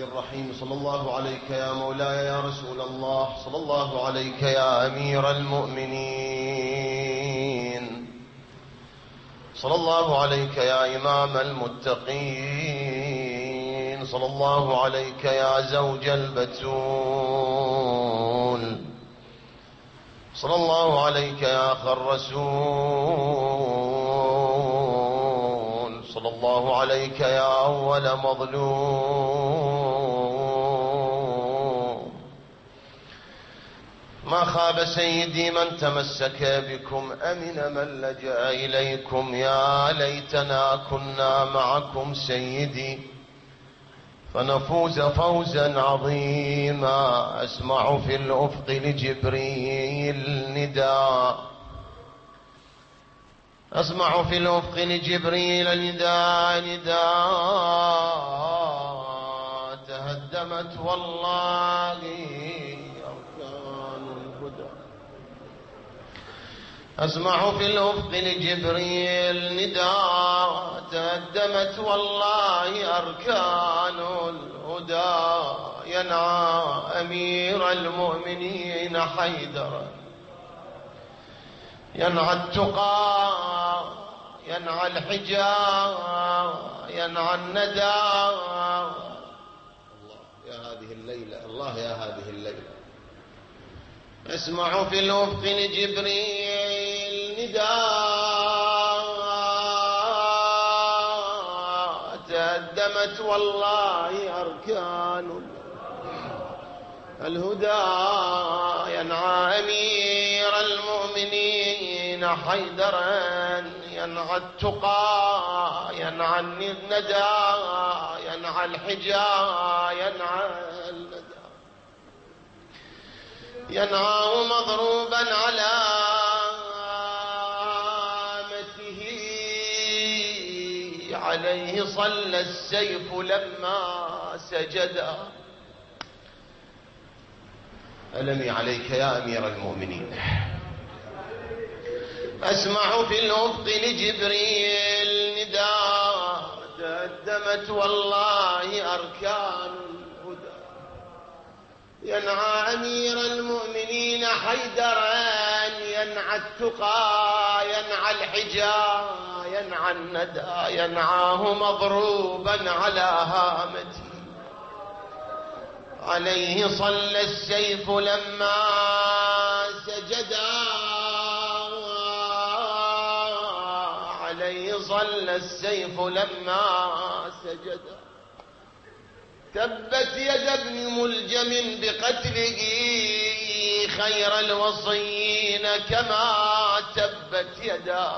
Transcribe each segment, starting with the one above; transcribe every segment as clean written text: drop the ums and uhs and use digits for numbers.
الرحمن الرحيم. صلى الله عليك يا مولاي يا رسول الله، صلى الله عليك يا أمير المؤمنين، صلى الله عليك يا إمام المتقين، صلى الله عليك يا زوج البتول، صلى الله عليك يا أخ الرسول، صلى الله عليك يا أول مظلوم. ما خاب سيدي من تمسك بكم، أمن من لجأ إليكم. يا ليتنا كنا معكم سيدي فنفوز فوزا عظيما. أسمع في الأفق لجبريل نداء، أسمع في الأفق لجبريل نداء نداء تهدمت والله أركان الهدى. أسمع في الأفق لجبريل نداء تهدمت والله أركان الهدى. ينعى أمير المؤمنين حيدرا، ينعى التقى، ينعى الحجاب، ينعى الندى. الله يا هذه الليلة، الله يا هذه الليلة. اسمع في الأفق لجبريل نداء تهدمت والله أركان الهدى. ينعى أمير المؤمنين حيدرا، ينعى التقى، ينعى الندى، ينعى الحجاب، ينعى الندى. ينعاه مضروبا على مته، عليه صلى السيف لما سجدا. ألمي عليك يا أمير المؤمنين. أسمع في الأفق لجبريل نداء تهدمت والله أركان الهدى. ينعى أمير المؤمنين حيدرا، ينعى التقى، ينعى الحجاب، ينعى الندى. ينعاه مضروبا على هامته، عليه صلى السيف لما سجدا. عليه صلى السيف لما سجدا. تبت يد ابن ملجم بقتله خير الوصيين كما تبت يدا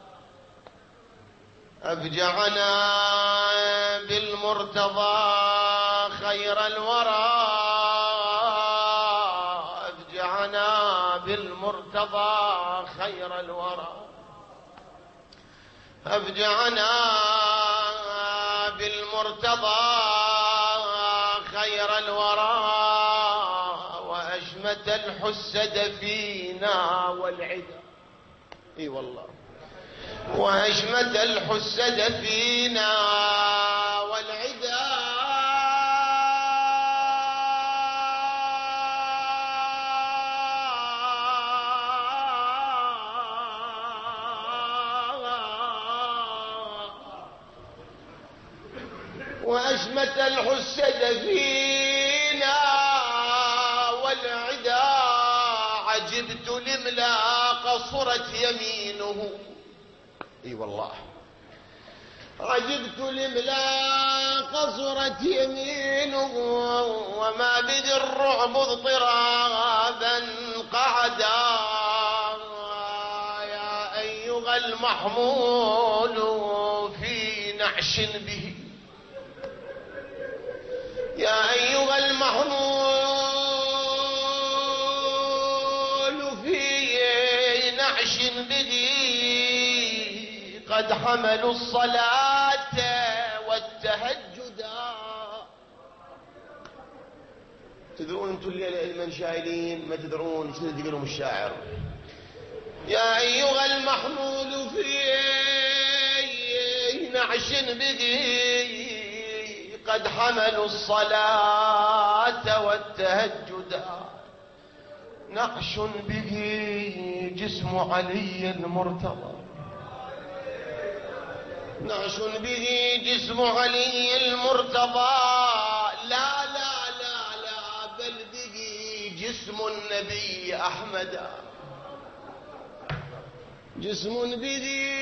أفجعنا بالمرتضى خير الورى. أفجعنا بالمرتضى خير الورى. أفجعنا بالمرتضى خير الورى. وأشمت الحسد فينا والعدا. اي والله. وأشمت الحسد فينا والعدا. وأشمت الحسد فينا والعدا. عجبت لملا قصرت يمينه. اي والله. عجبت لملا قصرت يمينه. وما بذي الرعب اضطرابا قعدا. يا أيها المحمول في نعش به. يا أيها المحمول في نعش به. قد حملوا الصلاة والتهجدا. تدرون انتم الليلة من شايلين؟ ما تدرون ايش يقول لهم الشاعر؟ يا أيها المحمول في نعش به. قد حملوا الصلاة والتهجد، نعش به جسم علي المرتضى، نعش به جسم علي المرتضى، لا لا لا لا بل به جسم النبي أحمد، جسم به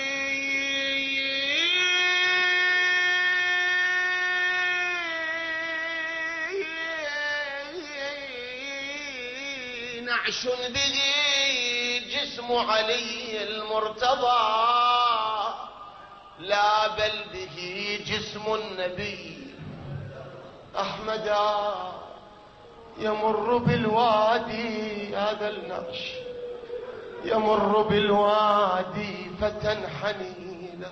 نعش به جسم علي المرتضى، لا بل به جسم النبي أحمدا، يمر بالوادي هذا النعش، يمر بالوادي فتنحني له،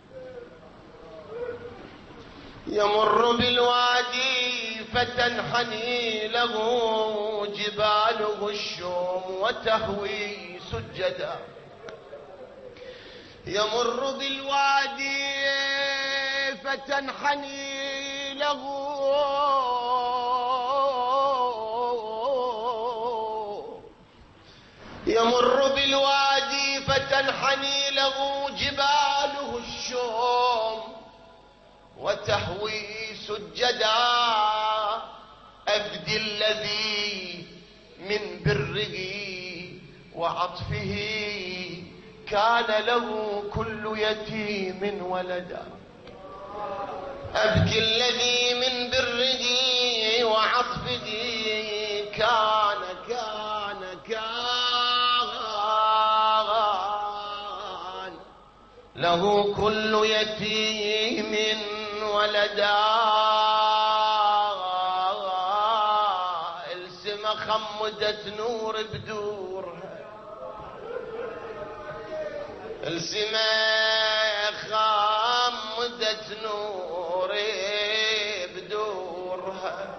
يمر بالوادي فتنحني له جباله الشوم وتهوي سجدا، يمر بالوادي فتنحني له يمر بالوادي فتنحني له جباله الشوم وتهوي سجدا، أفدي الذي من بره وعطفه كان له كل يتيم ولدا، أبكي الذي من بره وعطفه كان له كل يتيم ولدا، السما خمدت نور بدورها، السما خمدت نور بدورها،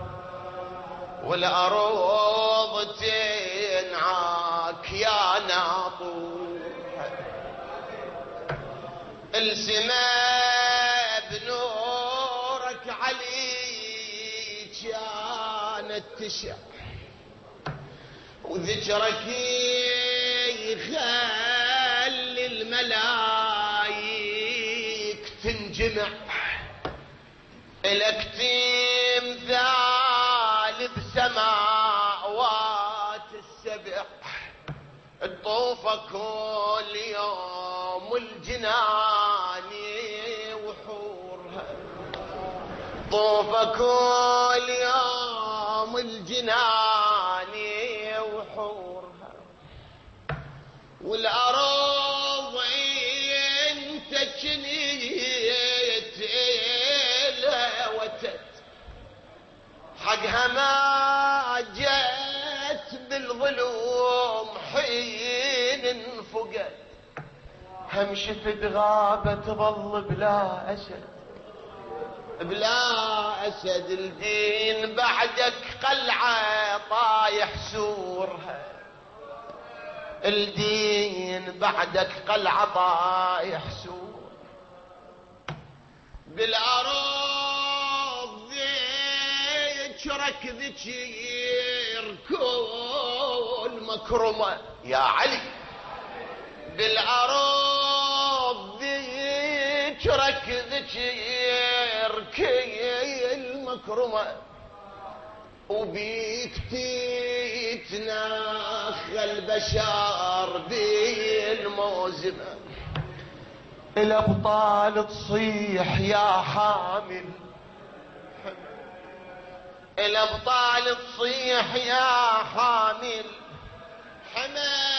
والأرض تنعاك يا ناطور، السماء بنورك عليك كانت تشع، وذكرك يخلي الملايك تنجمع، لك تمثال بسماوات السبع، الطوفة كل يوم الجنان وحورها، طوفة كل يوم الجنان وحورها، والأرض انت جنيت إلها وتت، حقها ما جت بالظلوم حين انفقت، هم شفت غابة تظل بلا أسد، بلا أسد، الدين بعدك قلعة طايح سورها، الدين بعدك قلعة طايح سور، بالأرض ذكرك ذكير كل مكرمة يا علي، بالأرض ذكرك ذكير كل مكرمة، وبيك تتناخى البشر بالموزمة، الأبطال تصيح يا حامل، الأبطال تصيح يا حامل حما،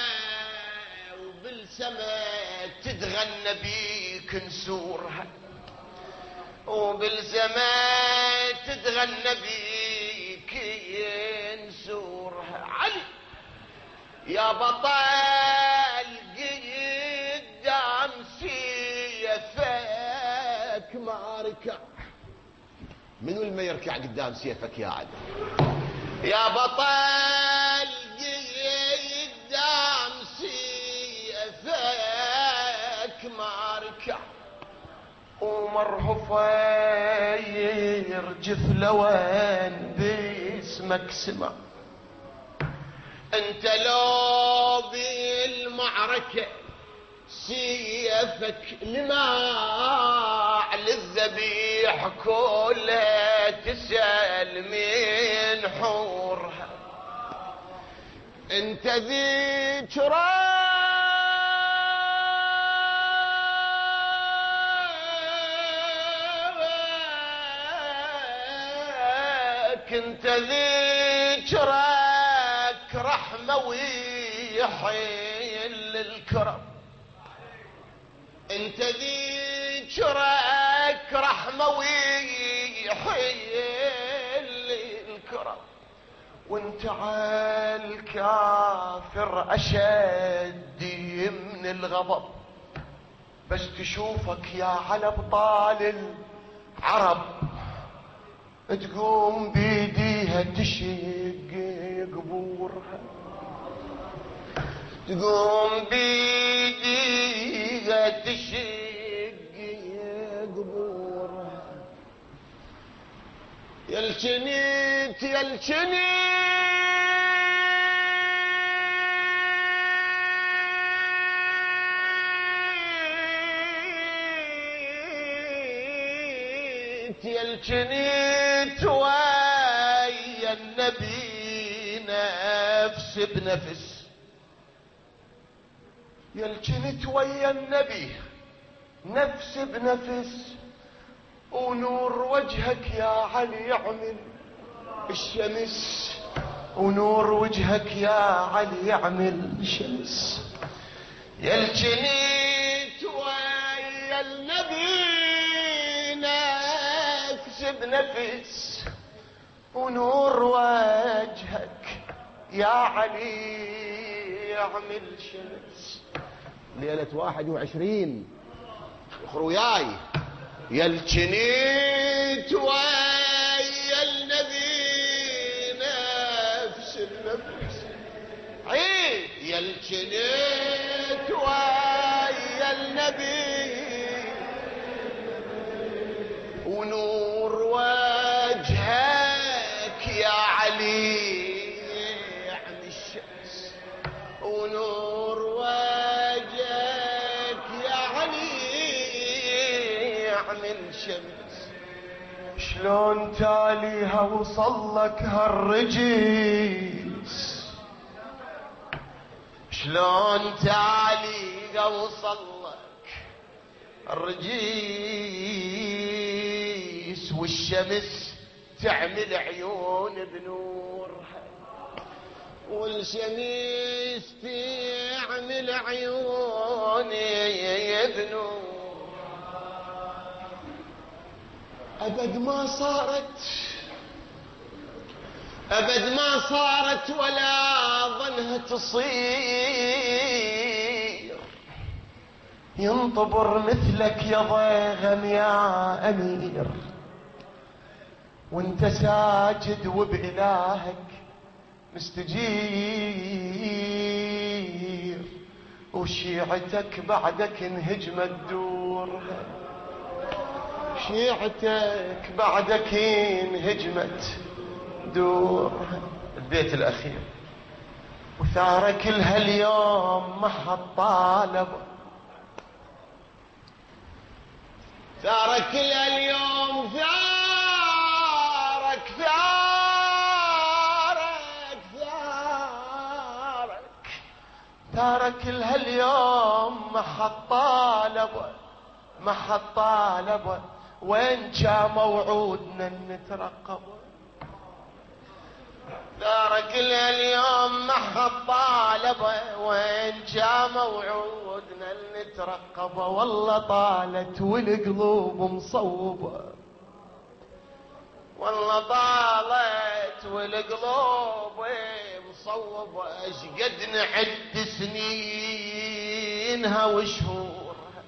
وبالسماء تتغنى بيك نسورها، وبالسماء تتغنى بيك نسورها، علي يا بطل قدام سيفك ما ركع، منو اللي ما يركع قدام سيفك يا علي؟ يا بطل قدام سيفك ما ركع، ومرهفة يرجف لوين باسمك سما. انت لو بالمعركة سيفك لماع للذبيح كله تسأل من حورها. انت ذكرى انت ذكرك رحمة ويحيل الكرم. انت ذكرك رحمة ويحيل الكرم. وانت عالكافر اشد من الغضب. بس تشوفك يا على ابطال العرب تقوم بيديها تشق قبورها. تقوم بيديها تشق قبورها. يا الجنيت يا الجنيت يا الجنيت ويا النبي نفس بنفس. يا الجنيت ويا النبي نفس بنفس. ونور وجهك يا علي يعمل الشمس. ونور وجهك يا علي يعمل الشمس. يا الجنيت ويا النبي نفس بنفس. ونور وجهك يا علي يعمل شمس. ليلة 21 اخروياي. يا الجنيت ويا النبي نفس بنفس. عيد يا الجنيت ويا النبي. ونور وجهك يا علي يعني الشمس. ونور وجهك يا علي يعني الشمس. شلون تاليها وصلك هالرجيس. شلون تاليها وصلك الرجيس. والشمس تعمل عيون بنورها. والشمس تعمل عيون بنورها. أبد ما صارت أبد ما صارت ولا ظنها تصير. ينطبر مثلك يا ضيغم يا أمير. وانت ساجد وبإلهك مستجير. وشيعتك بعدك انهجمت دورها. شيعتك بعدك انهجمت دورها. البيت الأخير. وثارك لها اليوم ما حد طالب. ثارك لها اليوم ثارك ثارك لها اليوم ما حد طالب. ما حد طالب. وين جا موعودنا نترقب. ثارك لها اليوم ما حد طالب. وين جا موعودنا نترقب. والله طالت والقلوب مصوبة. والله طالت والقلوب مصوبة. اشقد نعد سنينها وشهورها.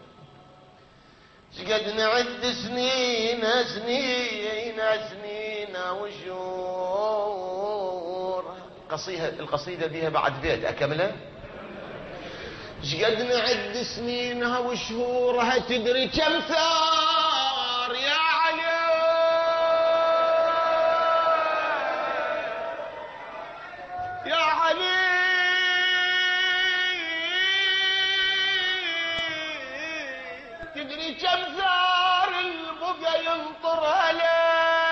اشقد نعد سنينها وشهورها. القصيدة بيها بعد بيت أكملها. اشقد نعد سنينها وشهورها. تدري كم ثار كم ثار البقى ينطر عليه،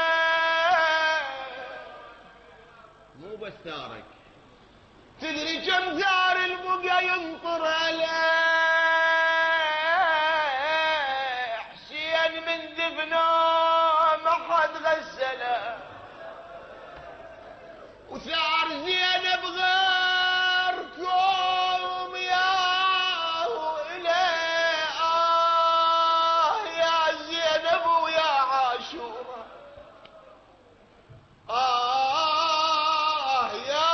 مو بس ثارك، تدري كم ثار البقى ينطر عليه، حسين من دفنه ما حد غسله، وثار زينب غيركم يا إليه، يا زينب ويا عاشورة، يا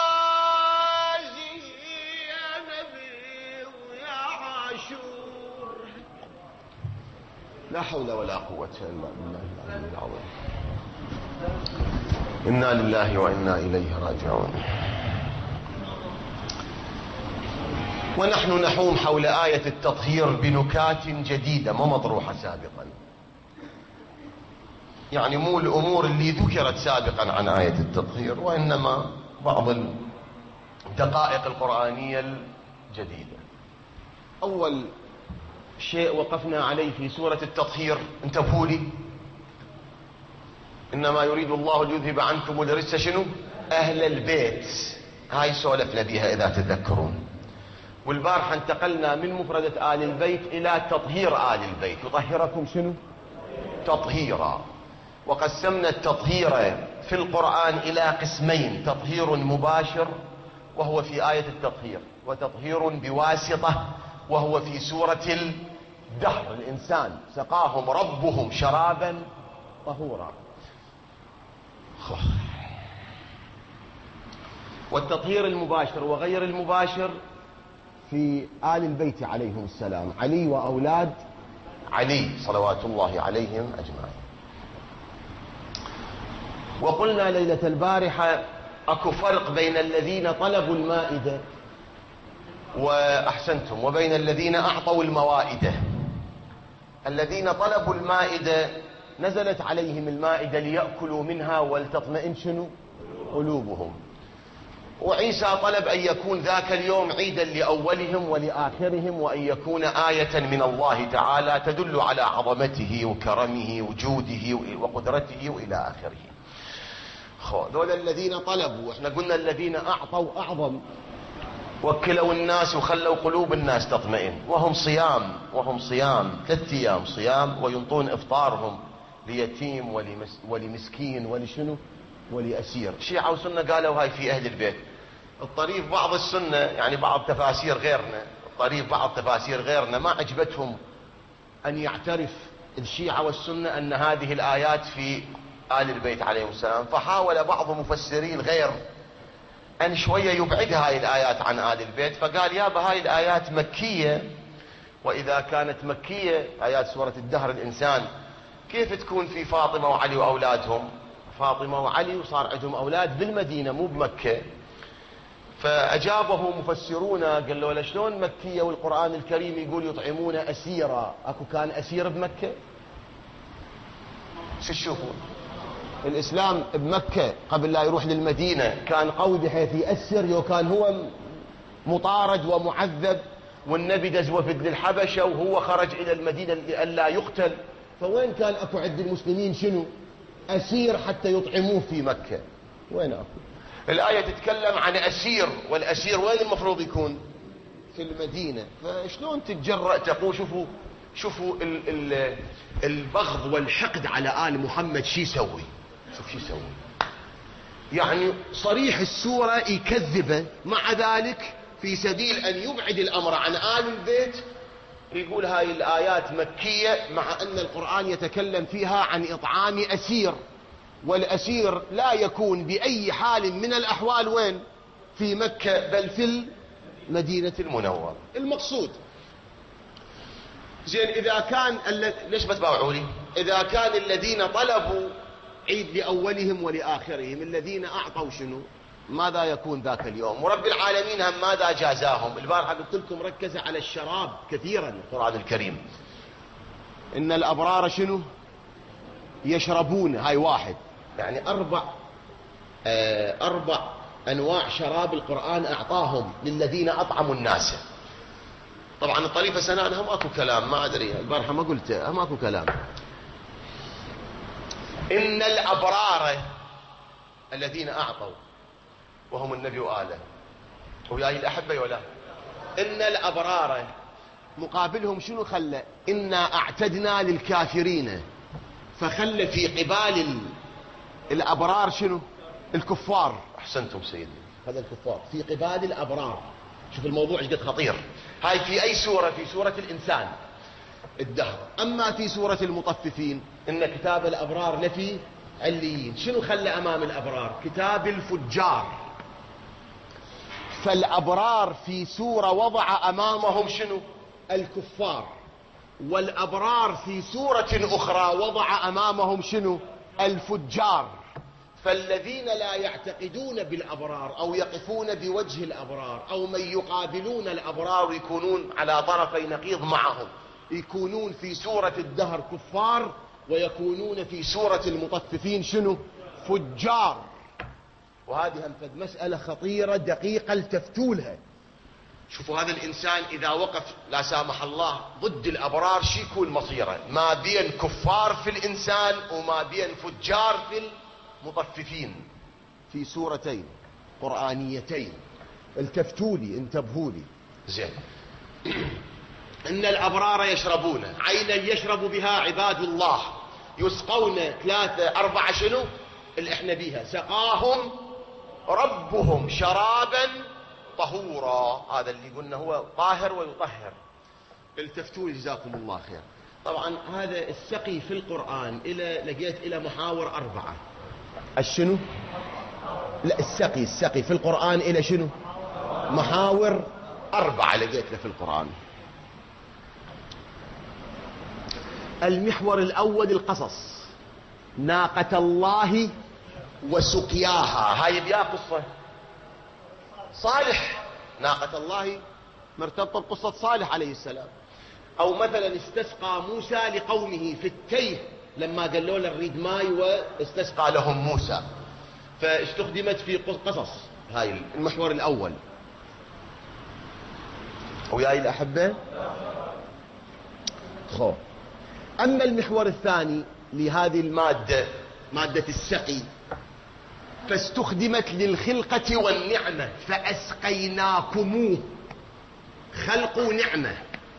زينب ويا عاشورة. لا حول ولا قوة إلا بالله العلي العظيم. إنا لله وإنا إليه راجعون. ونحن نحوم حول آية التطهير بنكات جديدة ما مطروحة سابقا، يعني مو الأمور اللي ذكرت سابقا عن آية التطهير، وإنما بعض الدقائق القرآنية الجديدة. أول شيء وقفنا عليه في سورة التطهير، انتبهوا لي، إنما يريد الله ليذهب عنكم الرجس شنو؟ أهل البيت. هاي سولفنا بها إذا تذكرون، والبارحة انتقلنا من مفردة آل البيت إلى تطهير آل البيت، يطهركم شنو؟ تطهيرا. وقسمنا التطهير في القرآن إلى قسمين، تطهير مباشر وهو في آية التطهير، وتطهير بواسطة وهو في سورة الدهر، الإنسان سقاهم ربهم شرابا طهورا. والتطهير المباشر وغير المباشر في آل البيت عليهم السلام، علي وأولاد علي صلوات الله عليهم أجمعين. وقلنا ليلة البارحة أكو فرق بين الذين طلبوا المائدة وأحسنتم وبين الذين أعطوا الموائدة. الذين طلبوا المائدة نزلت عليهم المائدة ليأكلوا منها ولتطمئن شنو؟ قلوبهم. وعيسى طلب أن يكون ذاك اليوم عيدا لأولهم ولآخرهم، وأن يكون آية من الله تعالى تدل على عظمته وكرمه وجوده وقدرته وإلى آخره. دول الذين طلبوا، احنا قلنا الذين أعطوا أعظم، وكلوا الناس وخلوا قلوب الناس تطمئن، وهم صيام 3 أيام صيام، وينطون إفطارهم ليتيم ولمسكين ولشنو ولأسير. شيعة وسنة قالوا هاي في أهل البيت. الطريف بعض السنة يعني بعض تفاسير غيرنا ما عجبتهم أن يعترف الشيعة والسنة أن هذه الآيات في آل البيت عليهم السلام، فحاول بعض مفسري الغير أن شوية يبعد هاي الآيات عن آل البيت، فقال يابا هاي الآيات مكية، وإذا كانت مكية آيات سورة الدهر الإنسان كيف تكون في فاطمة وعلي وأولادهم؟ فاطمة وعلي وصار عندهم أولاد بالمدينة مو بمكة. فأجابه مفسرون قال له شلون مكية والقرآن الكريم يقول يطعمون أسيرا؟ أكو كان أسير بمكة؟ شو تشوفون؟ الإسلام بمكة قبل لا يروح للمدينة كان قوي بحيث يأسر، وكان هو مطارد ومعذب، والنبي دز وفد للحبشة وهو خرج إلى المدينة لئلا يقتل، فوين كان أكو عند المسلمين شنو؟ أسير حتى يطعموه في مكة. وين أكو؟ الآية تتكلم عن أسير، والأسير وين المفروض يكون؟ في المدينة. فشلون تتجرأ تقول شوفوا البغض والحقد على آل محمد شو يسوي؟ شوف شو يسوي، يعني صريح السورة يكذبه، مع ذلك في سبيل أن يبعد الأمر عن آل البيت يقول هاي الآيات مكية، مع أن القرآن يتكلم فيها عن إطعام أسير، والأسير لا يكون بأي حال من الأحوال وين؟ في مكة، بل في المدينة المنورة. المقصود زين إذا كان ليش بتباوعوا لي؟ إذا كان الذين طلبوا عيد لأولهم ولآخرهم، الذين أعطوا شنو؟ ماذا يكون ذاك اليوم؟ ورب العالمين هم ماذا جازاهم؟ البارحة قلت لكم ركز على الشراب كثيرا القرآن الكريم. إن الأبرار شنو؟ يشربون، هاي واحد، يعني أربع أنواع شراب القرآن أعطاهم للذين أطعموا الناس. طبعا الطريفة سنانها ماكو كلام، ما أدري البارحة ما قلته، ماكو كلام. إن الأبرار الذين أعطوا وهم النبي وآله وياي الأحبة ولا إن الأبرار مقابلهم شنو خلى؟ إنا أعتدنا للكافرين، فخلى في قبال الأبرار شنو؟ الكفار. أحسنتم سيدي، هذا الكفار في قبال الأبرار. شوف الموضوع ايش قد خطير. هاي في أي سورة؟ في سورة الإنسان الدهر. أما في سورة المطففين إن كتاب الأبرار لفي عليين. شنو خلى أمام الأبرار؟ كتاب الفجار. فالأبرار في سورة وضع أمامهم شنو؟ الكفار. والأبرار في سورة أخرى وضع أمامهم شنو؟ الفجار. فالذين لا يعتقدون بالأبرار أو يقفون بوجه الأبرار أو من يقابلون الأبرار يكونون على طرفي نقيض معهم، يكونون في سورة الدهر كفار ويكونون في سورة المطففين شنو؟ فجار. وهذه هم مسألة خطيرة دقيقة التفتولها. شوفوا هذا الإنسان إذا وقف لا سامح الله ضد الأبرار شي يكون مصيره؟ ما بين كفار في الإنسان وما بين فجار في المطففين، في سورتين قرآنيتين. التفتولي انتبهولي زين. إن الأبرار يشربون عينا يشرب بها عباد الله، يسقون 3 4 شنو اللي احنا بيها؟ سقاهم ربهم شرابا طهورا. هذا اللي قلنا هو طاهر ويطهر. التفتوا جزاكم الله خير. طبعا هذا السقي في القرآن لقيت إلى محاور 4. الشنو؟ لا السقي في القرآن إلى شنو؟ محاور 4 لقيت له في القرآن. المحور الأول القصص، ناقة الله وسقياها. هاي بيا قصة صالح، ناقة الله مرتبطة بقصة صالح عليه السلام. أو مثلا استسقى موسى لقومه في التيه لما قالوا له نريد ماي واستسقى لهم موسى، فاستخدمت في قصص. هاي المحور الأول. وياي الأحبة خو. أما المحور الثاني لهذه المادة، مادة السقي، فاستخدمت للخلقة والنعمة. فأسقيناكموه، خلق نعمة.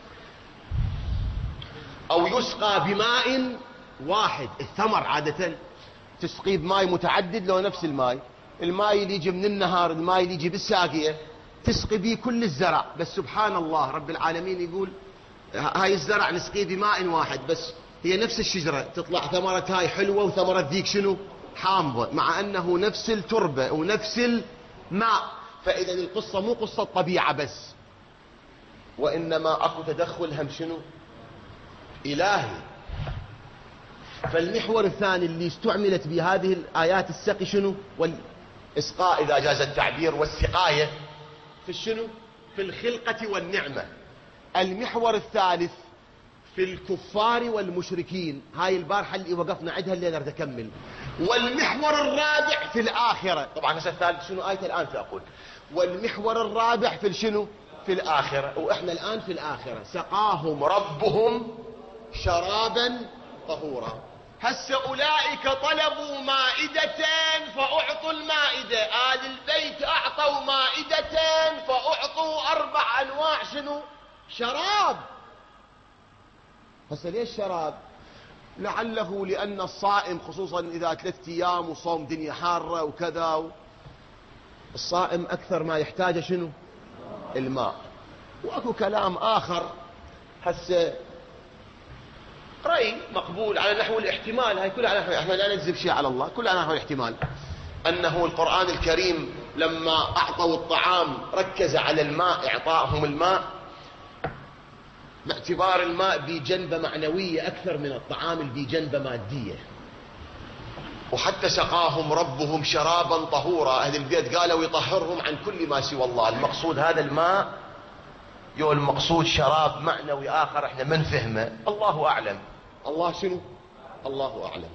أو يسقى بماء واحد. الثمر عادة تسقي بماء متعدد لو نفس الماء. الماء اللي يجي من النهار، الماء اللي يجي بالساقية تسقي به كل الزرع. بس سبحان الله رب العالمين يقول هاي الزرع نسقيه بماء واحد، بس هي نفس الشجرة تطلع ثمرة هاي حلوة وثمرة ذيك شنو؟ حامضة، مع أنه نفس التربة ونفس الماء. فإذا القصة مو قصة طبيعة بس، وإنما أكو تدخل هم شنو؟ إلهي. فالمحور الثاني اللي استعملت بهذه الآيات السقي شنو؟ والإسقاء إذا جاز التعبير، والسقاية في الشنو؟ في الخلقة والنعمة. المحور الثالث في الكفار والمشركين. هاي البارحة اللي وقفنا عندها اللي نريد أكمل. والمحور الرابع في الآخرة. طبعا هسه الثالث شنو آية الآن سأقول. والمحور الرابع في الشنو؟ في الآخرة. وإحنا الآن في الآخرة. سقاهم ربهم شرابا طهورا. هسه أولئك طلبوا مائدة فأعطوا المائدة. آل البيت أعطوا مائدة فأعطوا 4 أنواع شنو؟ شراب. هسه ليش شراب؟ لعله لأن الصائم خصوصا إذا 3 أيام وصوم دنيا حارة وكذا، الصائم أكثر ما يحتاج شنو؟ الماء. وأكو كلام آخر هسه رأي مقبول على نحو الاحتمال. هاي كلها على نحو، احنا لا نكذب شيء على الله، كلها على نحو الاحتمال. أنه القرآن الكريم لما أعطوا الطعام ركز على الماء، إعطائهم الماء باعتبار الماء بجنبة معنوية أكثر من الطعام بجنبة مادية. وحتى سقاهم ربهم شرابا طهورا. أهل البيت قالوا يطهرهم عن كل ما سوى الله. المقصود هذا الماء، المقصود شراب معنوي آخر احنا ما نفهمه، الله أعلم. الله شنو؟ الله أعلم.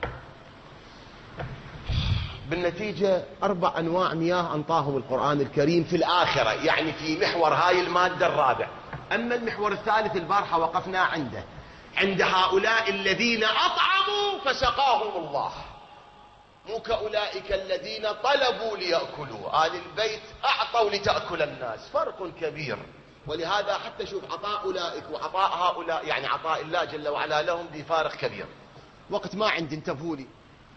بالنتيجة 4 أنواع مياه أنطاهم القرآن الكريم في الآخرة، يعني في محور هاي المادة الرابع. أما المحور الثالث البارحة وقفنا عنده، عند هؤلاء الذين أطعموا فسقاهم الله، مو كأولئك الذين طلبوا ليأكلوا. آل البيت أعطوا لتأكل الناس، فرق كبير. ولهذا حتى شوف عطاء أولئك وعطاء هؤلاء، يعني عطاء الله جل وعلا لهم بفارق كبير. وقت ما عندي انتبهوا لي.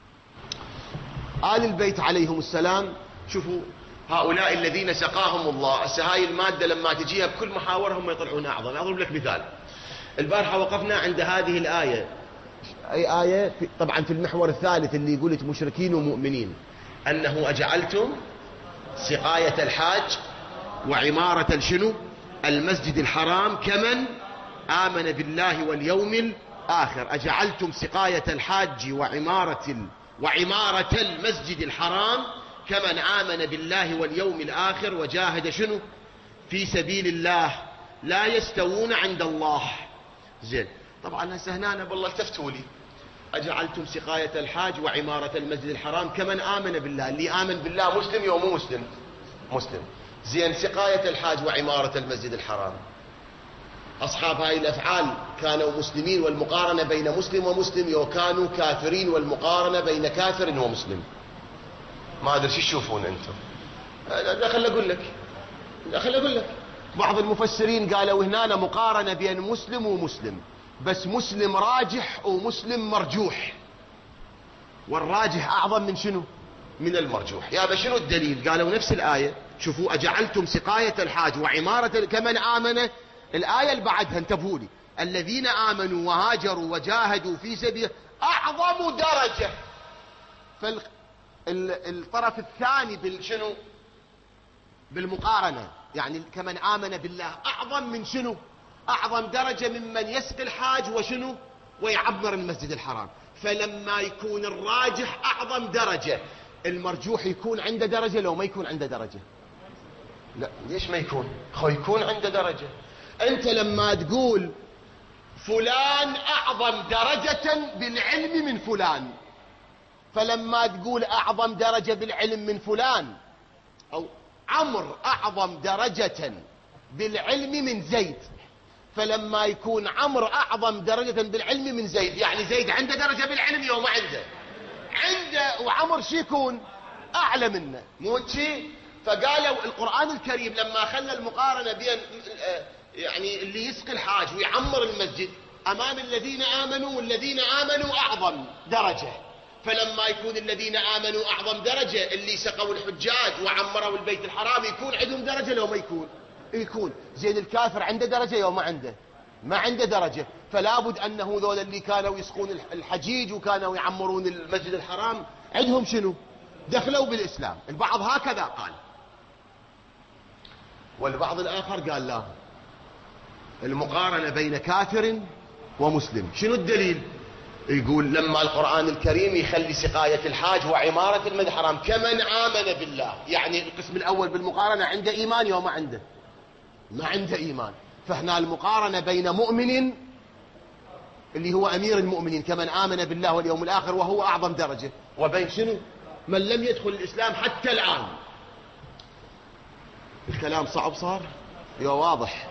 آل البيت عليهم السلام، شوفوا هؤلاء الذين سقاهم الله. هاي المادة لما تجيها بكل محاورهم يطلعون أعظم. أضرب لك مثال. البارحة وقفنا عند هذه الآية، أي آية؟ طبعا في المحور الثالث اللي يقول مشركين ومؤمنين، أنه أجعلتم سقاية الحاج وعمارة شنو؟ المسجد الحرام كمن آمن بالله واليوم الآخر. أجعلتم سقاية الحاج وعمارة المسجد الحرام كمن آمن بالله واليوم الآخر وجاهد شنو؟ في سبيل الله لا يستوون عند الله. زين، طبعا هسه هنا بالله التفتوا لي، أجعلتم سقاية الحاج وعمارة المسجد الحرام كمن آمن بالله. اللي آمن بالله مسلم يوم مو مسلم؟ مسلم. زين، سقاية الحاج وعمارة المسجد الحرام، أصحاب هاي الأفعال كانوا مسلمين، والمقارنة بين مسلم ومسلم، يو كانوا كافرين والمقارنة بين كافر ومسلم. ما أدري شو تشوفون أنتم. خل أقول لك بعض المفسرين قالوا هنا مقارنة بين مسلم ومسلم، بس مسلم راجح ومسلم مرجوح، والراجح أعظم من شنو؟ من المرجوح. يا شنو الدليل؟ قالوا نفس الآية، شوفوا أجعلتم سقاية الحاج وعمارة كمن آمن. الآية اللي بعدها انتبهوا لي، الذين آمنوا وهاجروا وجاهدوا في سبيل أعظم درجة. فالطرف الثاني بالشنو؟ بالمقارنة، يعني كمن آمن بالله أعظم من شنو؟ أعظم درجة ممن يسقي الحاج وشنو؟ ويعمر المسجد الحرام. فلما يكون الراجح أعظم درجة، المرجوح يكون عنده درجة لو ما يكون عنده درجة؟ لا، ليش ما يكون؟ يكون عنده درجة. أنت لما تقول فلان أعظم درجة بالعلم من فلان، فلما تقول أعظم درجة بالعلم من فلان، أو عمرو أعظم درجة بالعلم من زيد، فلما يكون عمرو أعظم درجة بالعلم من زيد، يعني زيد عنده درجة بالعلم يوم ما عنده، وعمر شي يكون أعلى منه، مو شي؟ فقالوا القرآن الكريم لما خلى المقارنة بين يعني اللي يسقي الحاج ويعمر المسجد أمام الذين آمنوا، والذين آمنوا أعظم درجة. فلما يكون الذين آمنوا أعظم درجة، اللي سقوا الحجاج وعمروا البيت الحرام يكون عندهم درجة لو ما يكون؟ زين، الكافر عنده درجة يوم ما عنده درجة. فلا بد أنه ذول اللي كانوا يسقون الحجيج وكانوا يعمرون المسجد الحرام عندهم شنو؟ دخلوا بالإسلام. البعض هكذا قال، والبعض الآخر قال لا، المقارنة بين كافر ومسلم. شنو الدليل؟ يقول لما القرآن الكريم يخلي سقاية الحاج وعمارة المسجد الحرام كمن آمن بالله، يعني القسم الأول بالمقارنة عنده إيمان يوم ما عنده إيمان. فهنا المقارنة بين مؤمن اللي هو أمير المؤمنين كمن آمن بالله واليوم الآخر وهو أعظم درجة، وبين شنو؟ من لم يدخل الإسلام حتى الآن. الكلام صعب صار؟ واضح.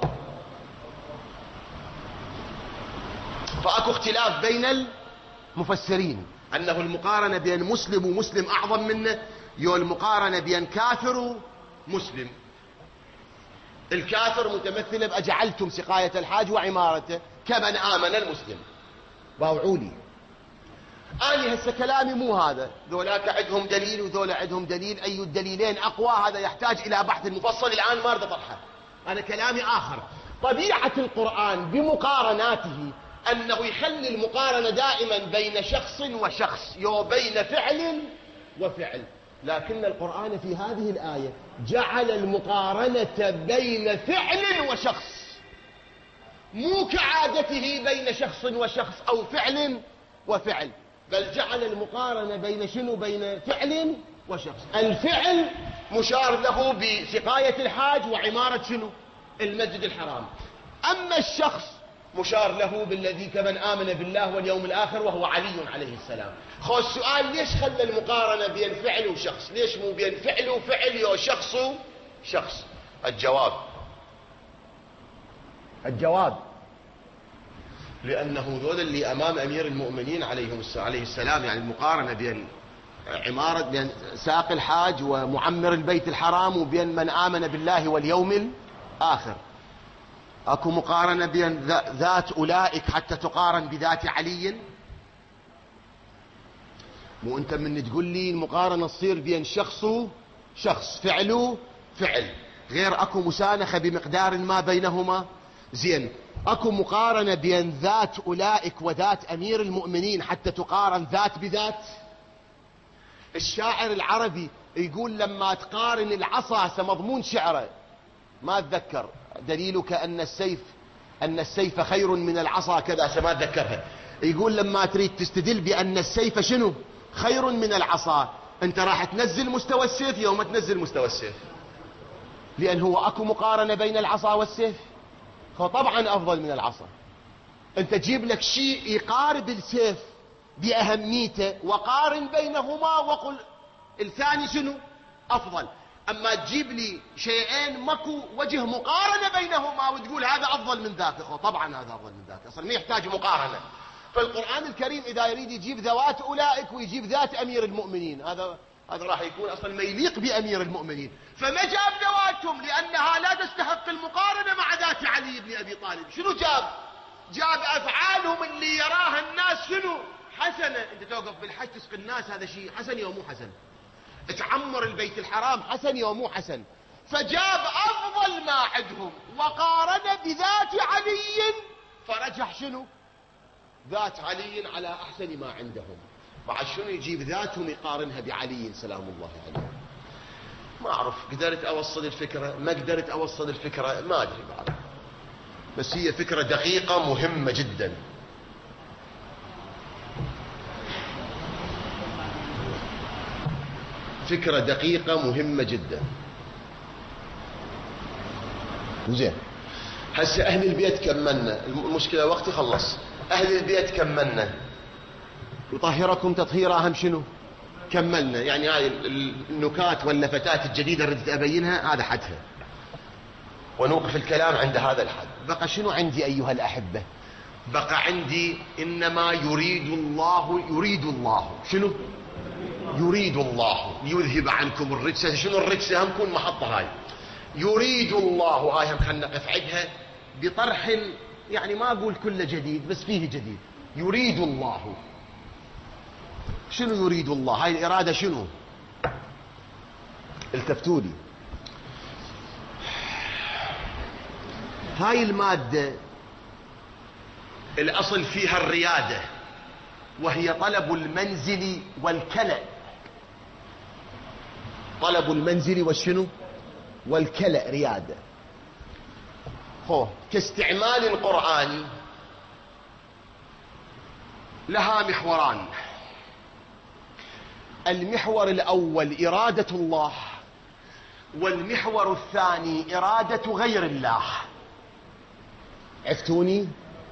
فأكو اختلاف بين المفسرين أنه المقارنة بين مسلم ومسلم أعظم منه، المقارنة بين كافر ومسلم. الكافر متمثل بأجعلتم سقاية الحاج وعمارته كمن آمن المسلم. باوعوا لي أنا هسه كلامي مو هذا، ذولاك عندهم دليل وذولا عندهم دليل، أي الدليلين أقوى هذا يحتاج إلى بحث مفصل الآن ما أريد أطرحه. أنا كلامي آخر. طبيعة القرآن بمقارناته أنه يخلي المقارنة دائما بين شخص وشخص، بين فعل وفعل. لكن القرآن في هذه الآية جعل المقارنة بين فعل وشخص، مو كعادته بين شخص وشخص أو فعل وفعل، بل جعل المقارنة بين شنو؟ بين فعل وشخص. الفعل مشار له بسقاية الحاج وعمارة شنو؟ المسجد الحرام. أما الشخص مشار له بالذي كمن آمن بالله واليوم الآخر وهو علي عليه السلام. السؤال ليش خلى المقارنة بين فعل وشخص؟ ليش مو بين فعل وفعل شخص وشخص؟ الجواب الجواب لأنه ذول اللي أمام أمير المؤمنين عليه السلام، يعني المقارنة بين بين ساق الحاج ومعمر البيت الحرام وبين من آمن بالله واليوم الآخر. أكو مقارنة بين ذات أولئك حتى تقارن بذات علي؟ مو أنت من تقول لي المقارنة تصير بين شخص فعله فعل، غير أكو مسانخة بمقدار ما بينهما. زين، أكو مقارنة بين ذات أولئك وذات أمير المؤمنين حتى تقارن ذات بذات؟ الشاعر العربي يقول لما تقارن العصا سمضمون شعره ما أتذكر دليلك أن السيف خير من العصا كذا، سما أتذكرها. يقول لما تريد تستدل بأن السيف شنو خير من العصا، أنت راح تنزل مستوى السيف يوم تنزل مستوى السيف، لأن هو أكو مقارنة بين العصا والسيف، هو طبعا أفضل من العصا. أنت تجيب لك شيء يقارب السيف بأهميته وقارن بينهما وقل الثاني شنو أفضل. أما تجيب لي شيئين ماكو وجه مقارنة بينهما وتقول هذا أفضل من ذاك، طبعا هذا أفضل من ذاك، أصلا ما يحتاج مقارنة. فالقرآن الكريم إذا يريد يجيب ذوات أولئك ويجيب ذات أمير المؤمنين، هذا راح يكون أصلا ما يليق بأمير المؤمنين، فما جاب ذواتهم لأنها لا تستحق المقارنة مع ذات علي بن أبي طالب. شنو جاب أفعالهم اللي يراها الناس شنو حسنة. أنت توقف بالحج تسقي الناس، هذا شيء حسن يوم مو حسن. تعمر البيت الحرام حسن يوم مو حسن. فجاب أفضل ما عندهم وقارن بذات علي، فرجح شنو ذات علي على أحسن ما عندهم. بعد شنو يجيب ذاتهم يقارنها بعلي سلام الله عليه. ما أعرف قدرت أوصل الفكرة ما قدرت أوصل الفكرة ما أدري بعد، بس هي فكرة دقيقة مهمة جدا. فكرة دقيقة مهمة جدا. زين، هسه أهل البيت كملنا المشكلة، وقتي خلص. أهل البيت كملنا، يطهركم تطهيرا أهم شنو كملنا. يعني هاي النكات واللفتات الجديدة اللي ردت أبينها هذا حدها، ونوقف الكلام عند هذا الحد. بقى شنو عندي أيها الأحبة؟ بقى عندي إنما يريد الله شنو يريد الله ليذهب عنكم الرجس. شنو الرجس؟ هم كون محطة هاي يريد الله، هاي هم خلنا نقف عندها بطرح يعني ما أقول كله جديد بس فيه جديد. يريد الله، شنو يريد الله؟ هاي الإرادة شنو؟ التفتوا لي. هاي المادة الأصل فيها الريادة، وهي طلب المنزل والكلأ. طلب المنزل والشنو والكلأ ريادة. كاستعمال القرآن لها محوران. المحور الأول إرادة الله، والمحور الثاني إرادة غير الله. عفتوني؟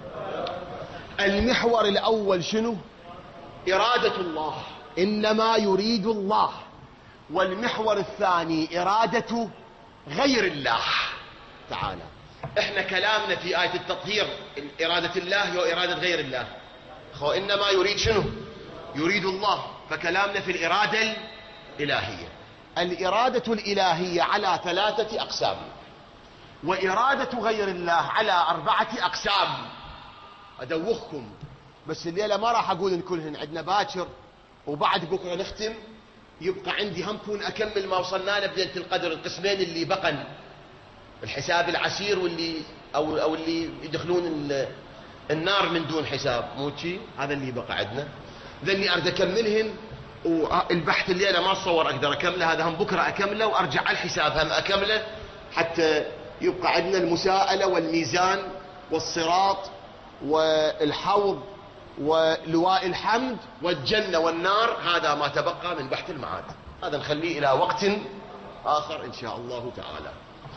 المحور الأول شنو؟ إرادة الله، إنما يريد الله. والمحور الثاني إرادة غير الله تعالى. احنا كلامنا في آية التطهير إرادة الله وإرادة غير الله. إنما يريد شنو؟ يريد الله. فكلامنا في الإرادة الإلهية. الإرادة الإلهية على 3 أقسام، وإرادة غير الله على 4 أقسام. أدوخكم بس الليلة ما راح أقول إن كلهن، عندنا باكر وبعد بكرة نختم. يبقى عندي هم كون أكمل ما وصلنا له بليلة القدر، القسمين اللي بقن، الحساب العسير واللي أو اللي يدخلون النار من دون حساب، مو شي هذا اللي بقى عندنا. ذني أريد أكملهن، والبحث الليلة ما أتصور أقدر أكمله، هذا هم بكرة أكمله وأرجع على الحساب هم أكمله، حتى يبقى عندنا المساءلة والميزان والصراط والحوض ولواء الحمد والجنة والنار. هذا ما تبقى من بحث المعاد، هذا نخليه إلى وقت آخر إن شاء الله تعالى.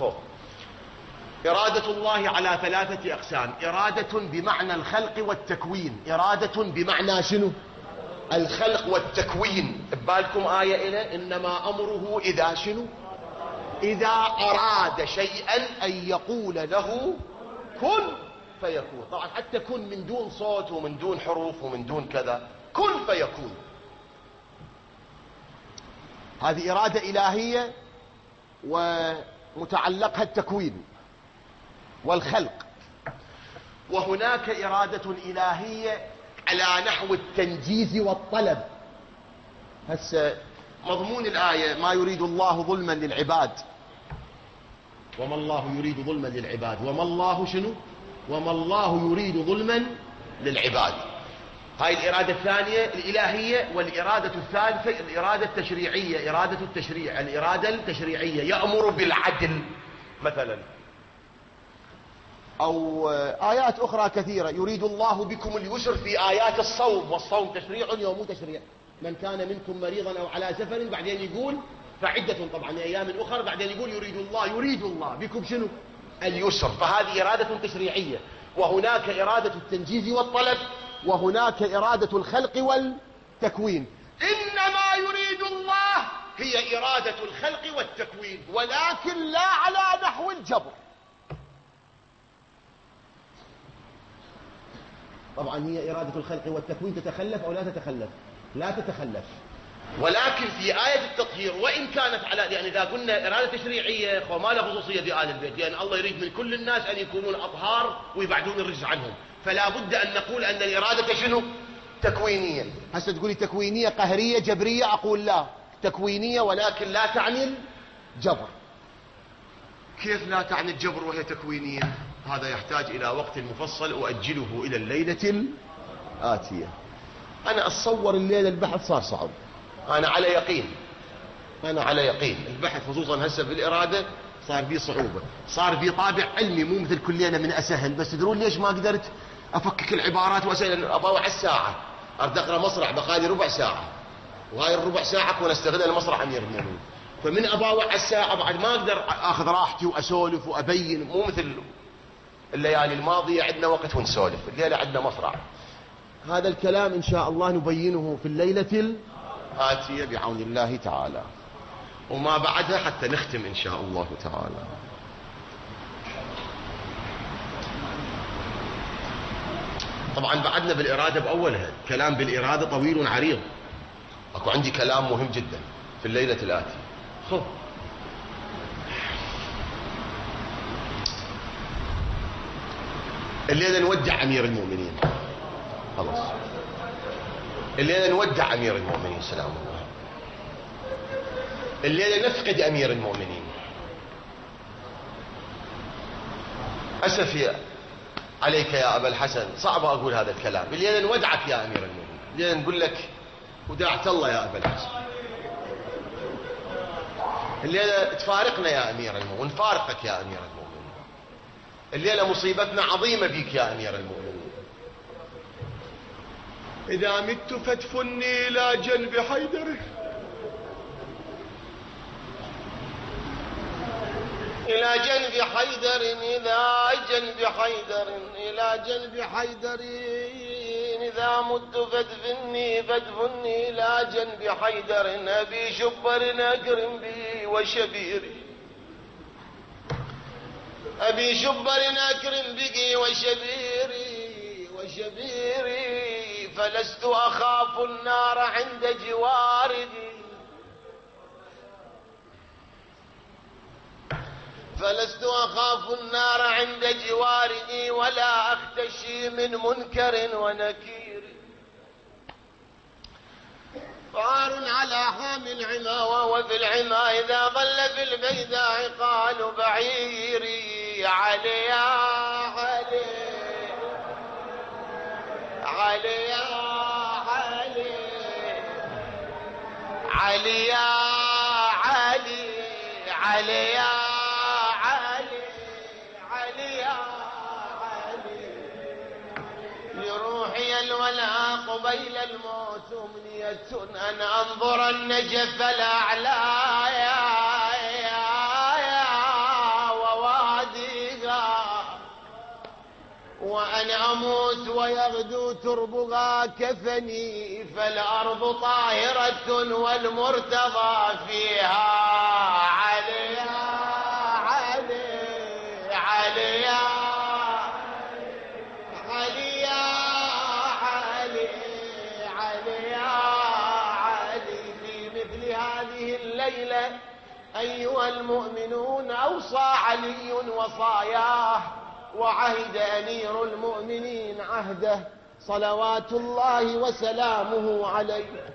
إرادة الله على 3 أقسام. إرادة بمعنى الخلق والتكوين. إرادة بمعنى شنو؟ الخلق والتكوين. ببالكم آية إلى إنما أمره إذا شنو؟ إذا أراد شيئا أن يقول له كن فيكون. طبعا حتى كن من دون صوت ومن دون حروف ومن دون كذا، كن فيكون. هذه إرادة إلهية ومتعلقها التكوين والخلق. وهناك إرادة إلهية على نحو التنجيز والطلب. هسه مضمون الآية: ما يريد الله ظلما للعباد وما الله يريد ظلما للعباد. وما الله شنو؟ وما الله يريد ظلما للعباد. هاي الإرادة الثانية الإلهية. والإرادة الثالثة الإرادة التشريعية، إرادة التشريع، الإرادة التشريعية. يأمر بالعدل مثلا، أو آيات أخرى كثيرة. يريد الله بكم اليسر في آيات الصوم، والصوم تشريع يوم تشريع. من كان منكم مريضا أو على سفر، بعدين يقول فعدة طبعا أيام أخرى، بعدين يقول يريد الله بكم شنو؟ اليسر. فهذه إرادة تشريعية. وهناك إرادة التنجيز والطلب، وهناك إرادة الخلق والتكوين. إنما يريد الله هي إرادة الخلق والتكوين، ولكن لا على نحو الجبر. طبعا هي إرادة الخلق والتكوين تتخلف أو لا تتخلف؟ لا تتخلف. ولكن في آية التطهير وإن كانت على، يعني إذا قلنا إرادة تشريعية فما لها خصوصية في آل البيت، لأن الله يريد من كل الناس أن يكونون أطهار ويبعدون الرجس عنهم، فلا بد أن نقول أن الإرادة شنو؟ تكوينية. هسه تقولي تكوينية قهرية جبرية، أقول لا، تكوينية ولكن لا تعني الجبر. كيف لا تعني الجبر وهي تكوينية؟ هذا يحتاج إلى وقت مفصل أؤجله إلى الليلة الآتية. أنا أتصور الليلة البحث صار صعب، أنا على يقين، أنا على يقين البحث خصوصا هسه بالإرادة صار فيه صعوبة، صار فيه طابع علمي، مو مثل كل ليلة من أسهل. بس تدرون ليش ما قدرت أفكك العبارات وأسهل؟ أباوع الساعة، أرد أقرأ مصرع بقالي ربع ساعة، وهاي الربع ساعة أكون أستغلها لمصرع أمير المؤمنين. فمن أباوع الساعة بعد ما أقدر أخذ راحتي وأسولف وأبين، مو مثل الليالي الماضية عندنا وقت ونسولف، الليلة عندنا مصرع. هذا الكلام إن شاء الله نبينه في الليلة الآتية بعون الله تعالى، وما بعدها حتى نختم إن شاء الله تعالى. طبعا بعدنا بالإرادة بأولها، كلام بالإرادة طويل عريض، أكو عندي كلام مهم جدا في الليلة الآتية. خذ الليلة نودع أمير المؤمنين، خلاص الليلة نودع أمير المؤمنين سلام الله. الليلة نفقد أمير المؤمنين. أسفي عليك يا أبا الحسن، صعب أقول هذا الكلام. الليلة نودعك يا أمير المؤمنين، الليلة نقول لك ودعت الله يا أبا الحسن. الليلة تفارقنا يا أمير المؤمنين، ونفارقك يا أمير المؤمنين. الليلة مصيبتنا عظيمة بك يا أمير المؤمنين. إذا مت فادفني إلى جنب حيدر، إلى جنب حيدر، إلى جنب حيدر، إلى جنب حيدر. إذا مت فادفني إلى جنب حيدر. أبي شبر أكرم بي وشبيري، أبي شبر أكرم بي وشبيري. فلست أخاف النار عند جواري، فلست أخاف النار عند جواري، ولا أختشي من منكر ونكير. فار على حامي العما، وفي العما إذا ظل في البيداء قالوا بعيري. علي يا علي، علي يا علي، علي يا علي، علي يا علي، علي يا علي. لروحي الولاء قبيل الموت أمنية أن أنظر النجف الأعلى وواديها، وأن أموت ويغدو تربها كفني، فالأرض طاهرة والمرتضى فيها. علي يا علي، علي يا أيها المؤمنون أوصى علي وصاياه وعهد أمير المؤمنين عهده صلوات الله وسلامه عليه.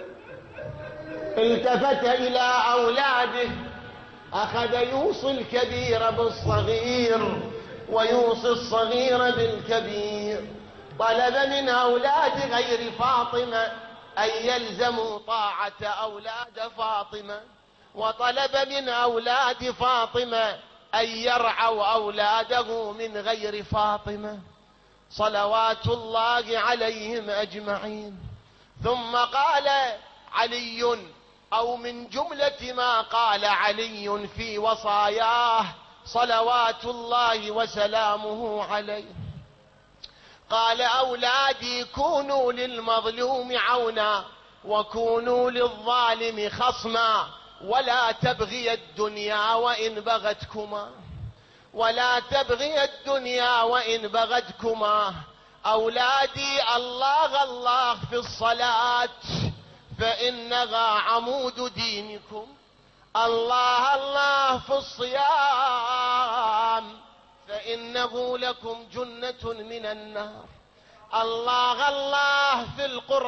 التفت إلى أولاده، أخذ يوصي الكبير بالصغير ويوصي الصغير بالكبير. طلب من أولاد غير فاطمة أن يلزموا طاعة أولاد فاطمة، وطلب من أولاد فاطمة أن يرعوا أولاده من غير فاطمة صلوات الله عليهم أجمعين. ثم قال علي، أو من جملة ما قال علي في وصاياه صلوات الله وسلامه عليه، قال أولادي كونوا للمظلوم عونا وكونوا للظالم خصما ولا تبغي الدنيا وإن بغتكما، ولا تبغي الدنيا وإن بغتكما. أولادي الله الله في الصلاة فإنها عمود دينكم، الله الله في الصيام فإنه لكم جنة من النار، الله الله في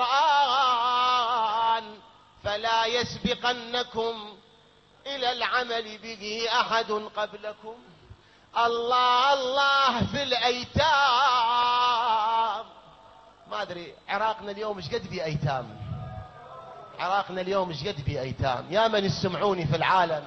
القرآن فلا يسبقنكم إلى العمل به أحد قبلكم، الله الله في الأيتام. ما أدري عراقنا اليوم ايش قد في أيتام، عراقنا اليوم ايش قد في أيتام. يا من يسمعوني في العالم،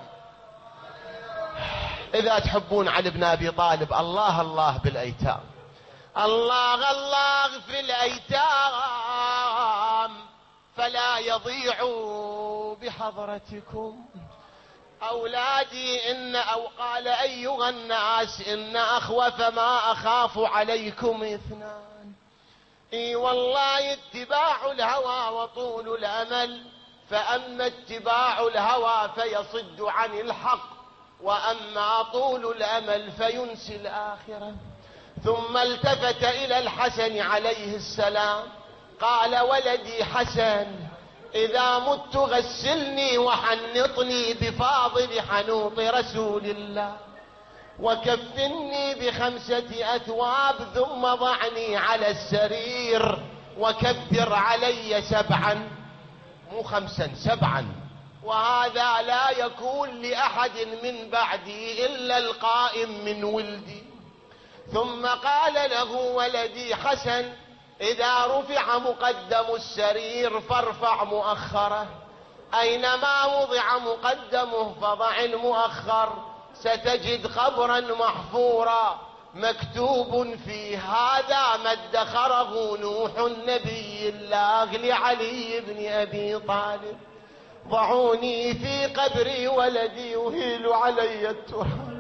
إذا تحبون علي بن أبي طالب الله الله بالأيتام، الله الله في الأيتام فلا يضيعوا بحضرتكم. أولادي إن أو قال أيها الناس إن أخوف ما أخاف عليكم اثنان، إي والله اتباع الهوى وطول الأمل، فأما اتباع الهوى فيصد عن الحق، وأما طول الأمل فينسي الآخرة. ثم التفت إلى الحسن عليه السلام قال ولدي حسن إذا مت غسلني وحنطني بفاضل حنوط رسول الله، وكفني ب5 أثواب ثم ضعني على السرير وكبر علي 7، مو 5 7، وهذا لا يكون لأحد من بعدي إلا القائم من ولدي. ثم قال له ولدي حسن إذا رفع مقدم السرير فارفع مؤخره، أينما وضع مقدمه فضع المؤخر، ستجد قبرا محفورا مكتوب فيه هذا ما ادخره نوح النبي الله لعلي بن أبي طالب، ضعوني في قبري ولدي يهيل علي التراب.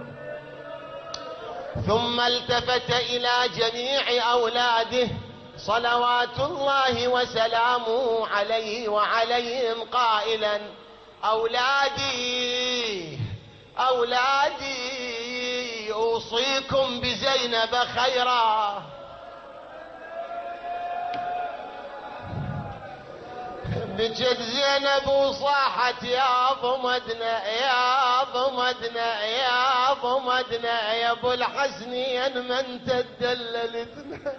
ثم التفت إلى جميع أولاده صلوات الله وسلامه عليه وعليهم قائلا أولادي أولادي أوصيكم بزينب خيرا، بجد زينب وصاحت يا ضمدنا يا ضمدنا يا ضمدنا يا ابو الحسنين من تدللتنا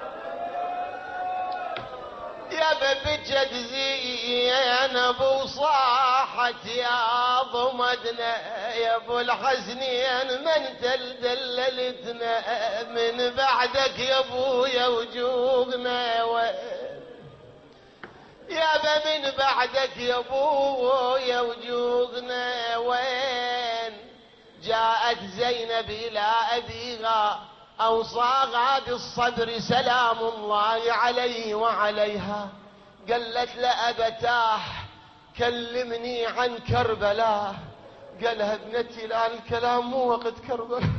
يا بجد زينب وصاحت يا ضمدنا يا ابو الحسنين من تدللتنا من بعدك يا ابويا وجوبنا يا من بعدك يا ابويا وجوزنا وين. جاءت زينب الى ابيها اوصاها بالصبر سلام الله عليه وعليها، قالت لأبتاه كلمني عن كربلاء، قالها ابنتي لا الكلام مو وقت كربلاء،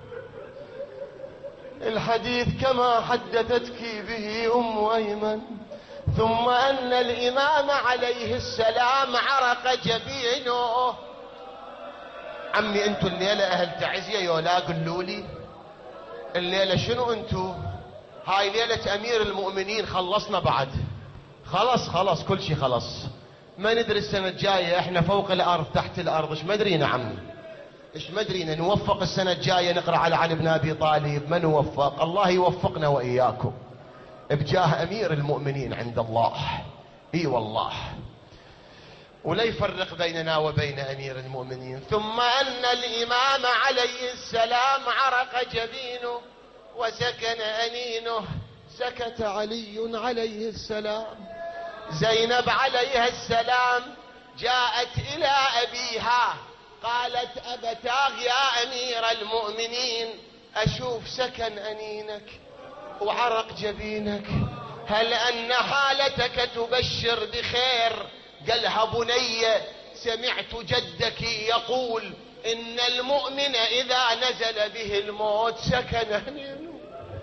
الحديث كما حدثتك به ام ايمن. ثم أن الإمام عليه السلام عرق جبينه. عمي أنتوا الليلة أهل تعزية يولا قلوا لي الليلة شنو أنتوا؟ هاي ليلة أمير المؤمنين، خلصنا بعد خلص كل شيء خلص. ما ندري السنة الجاية احنا فوق الارض تحت الارض، ايش مدرينا عمي، ايش مدرينا. نوفق السنة الجاية نقرأ على علي بن ابي طالب، ما نوفق، الله يوفقنا واياكم بجاه امير المؤمنين عند الله. اي والله، ولا يفرق بيننا وبين امير المؤمنين. ثم ان الامام عليه السلام عرق جبينه وسكن انينه، سكت علي عليه السلام. زينب عليها السلام جاءت الى ابيها قالت ابتاه يا امير المؤمنين اشوف سكن انينك وعرق جبينك، هل ان حالتك تبشر بخير؟ قالها بني سمعت جدك يقول ان المؤمن اذا نزل به الموت سكن انينه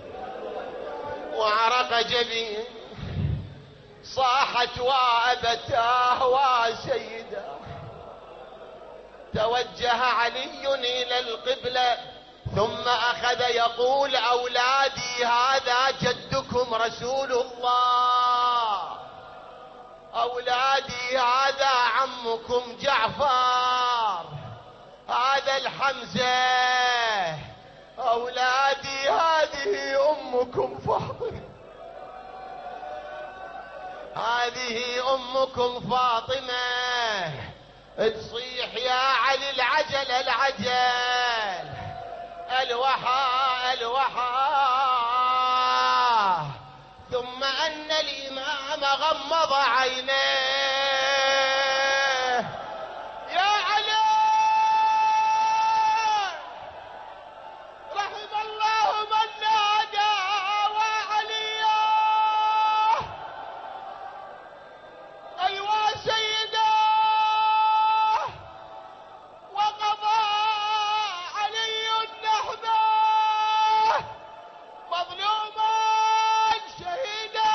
وعرق جبينه. صاحت وابتاه وسيدا. توجه علي الى القبلة ثم اخذ يقول اولادي هذا جدكم رسول الله، اولادي هذا عمكم جعفر، هذا الحمزة، اولادي هذه امكم فاطمة، هذه امكم فاطمة. تصيح يا علي العجل العجل، الوحى الوحى. ثم ان الامام غمض عينيه. يا علي رحم الله من نادى وعليا. ايوا سيدا وقضى علي نحبه مظلوما شهيدا.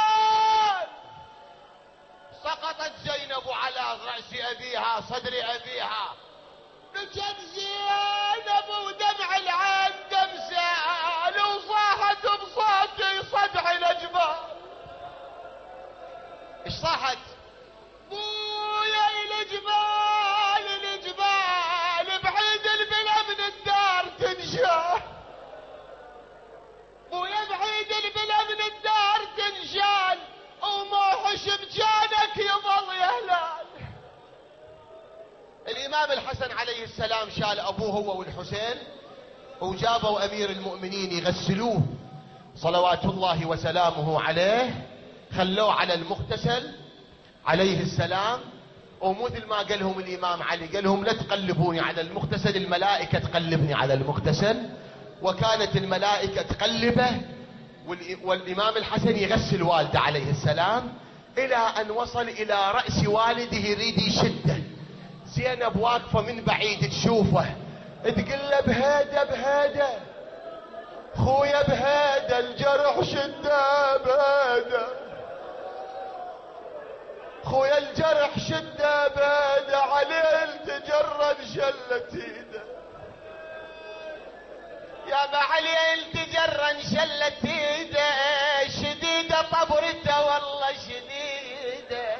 سقطت زينب على رأس أبيها صدر أبيها، بكت زينب ودمع العين دمسال، وصاحت بصوت صدع الأجبال. ايش صاحت؟ بويا الجبال الجبال بعيد البلا من الدار تنشال، بويا بعيد البلا من الدار تنشال، وموحش بجانك يظل يا هلال. الامام الحسن عليه السلام شال ابوه هو والحسين وجابوا امير المؤمنين يغسلوه صلوات الله وسلامه عليه، خلوه على المغتسل عليه السلام. ومثل ما قال لهم الامام علي، قال لهم لا تقلبوني على المغتسل، الملائكة تقلبني على المغتسل. وكانت الملائكة تقلبه والامام الحسن يغسل والده عليه السلام، الى ان وصل الى رأس والده يريد يشده. زينب واقفة من بعيد تشوفه، تقول له بهيدا بهيدا خويا بهيدا الجرح شده بهيدا، خويا الجرح شده بهيدا، عليه التجرد شلت ايده. يا بعلي التجرن شلت ايده، شديده طبرته والله شديده.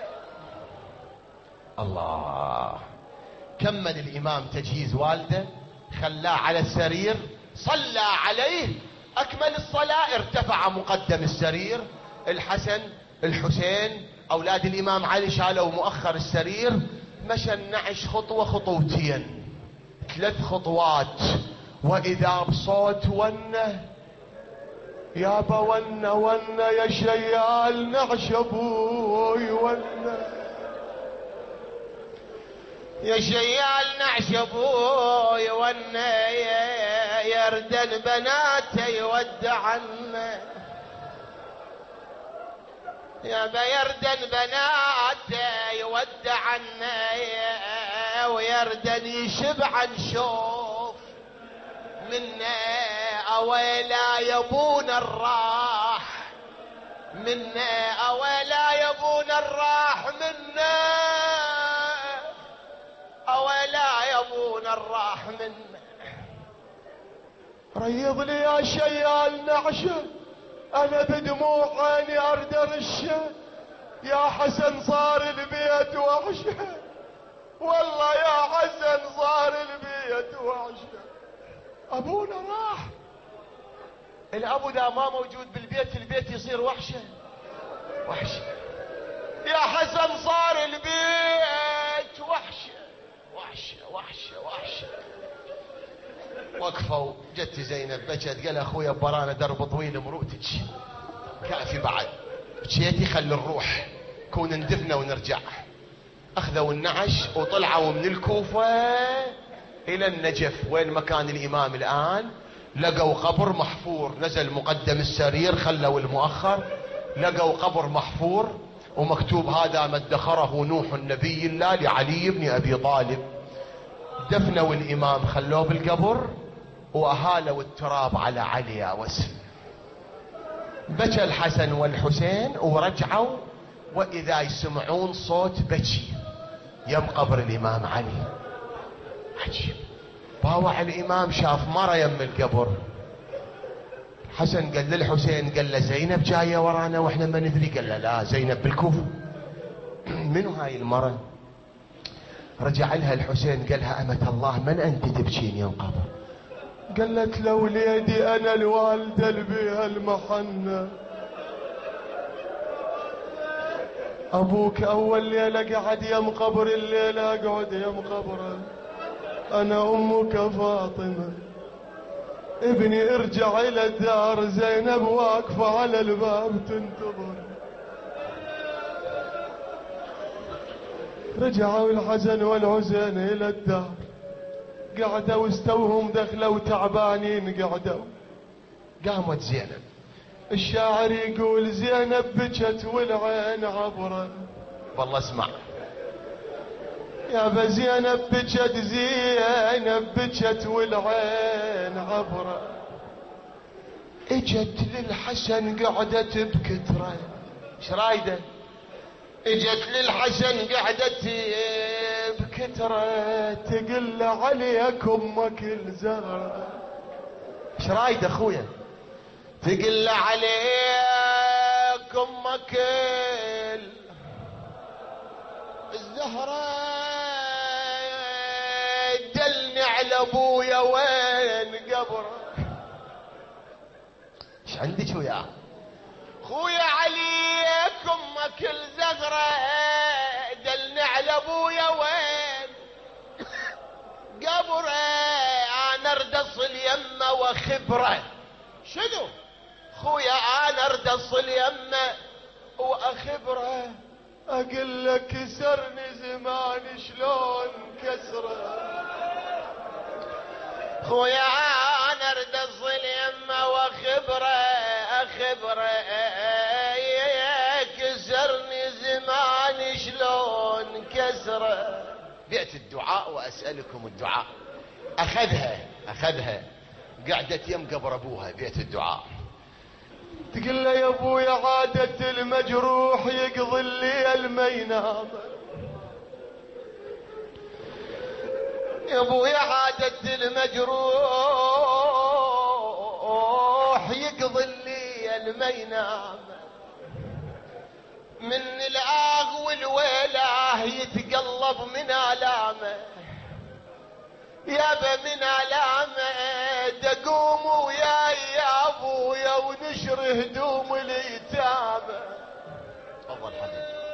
الله، كمل الامام تجهيز والده، خلاه على السرير، صلى عليه اكمل الصلاة، ارتفع مقدم السرير. الحسن الحسين اولاد الامام علي شالوا مؤخر السرير، مشى النعش خطوة خطوتين 3 خطوات، واذا بصوت ونه، يابا ونه ونه يا شيال نعش ابوي ونه، يا شيال نعش ابوي ونه، يردن بناته يودعنا، يا بيردن بناته يودعنا، ويردن يشبع نشوف منا اويلا يبونا الراح منا، اويلا يبونا الراح منا، اويلا يبونا الراح منا. ريض لي يا شيال نعشه، انا بدموع عيني ارد رشه، يا حسن صار البيت وحشة، والله يا حسن صار البيت وحشة. ابونا راح، الابو ده ما موجود بالبيت، البيت يصير وحشة وحشة. يا حسن صار البيت وحشة وحشة وحشة وحشة. وقفوا، جت زينب بكت، قال اخويا برانا درب طويل مرؤتك كافي بعد، بكيتي خلي نروح كون ندفنا ونرجع. اخذوا النعش وطلعوا من الكوفة الى النجف. وين مكان الامام الان؟ لقوا قبر محفور، نزل مقدم السرير خلوا المؤخر، لقوا قبر محفور ومكتوب هذا ما ادخره نوح النبي الله لعلي بن ابي طالب. دفنوا الامام خلوه بالقبر واهالوا التراب على علي يا وسم. بكى الحسن والحسين ورجعوا، واذا يسمعون صوت بكي يم قبر الامام علي. عجيب. باوع الامام شاف مرة يم القبر. حسن قال للحسين، قال له زينب جاية ورانا واحنا ما ندري. قال له لا، زينب بالكوفة. منو هاي المرة؟ رجع لها الحسين قال لها أمة الله من أنت تبكين يوم قبر؟ قالت له وليدي أنا الوالدة بها المحنة، أبوك أول ليلة قعد يم قبر، الليلة أقعد يم قبره. أنا أمك فاطمة، ابني ارجع إلى الدار، زينب واقفة على الباب تنتظر. رجعوا الحسن والحسين إلى الدار، قعدوا استوهم دخلوا تعبانين قعدوا. قامت زينب، الشاعر يقول زينب بكت والعين عبرة. والله اسمع يا زينب بكت، زينب بكت والعين عبرة. اجت للحسن قعدت بكتره. ايش رايده؟ اجت للحسن قعدت بكتره، تقل عليك امك الزهره. ايش رايد اخويا؟ تقل عليك امك الزهره، دلني على ابويا وين قبره. ايش عندك وياه؟ خويا عليك امك الزهره، دلني على ابويا وين قبره. انا ارد اصل يمه وخبره. شنو خويا؟ انا ارد اصل يمه واخبره. اقول لك كسرني زمان شلون كسره. خويا انا ارد اصل يمه واخبره، اخبره كسرني زمان شلون كسره. بيت الدعاء واسالكم الدعاء. اخذها قعدت يم قبر ابوها بيت الدعاء. تقول له يا ابويا عادة المجروح يقضي الليل ما ينام. يا ابويا عادة المجروح يقضي الليل ما ينام. من الآه والويلاه يتقلب من آلامه. يابا من آلامه تقوم وياي يا ابويا ونشر هدوم اليتامى. تفضل حبيبي.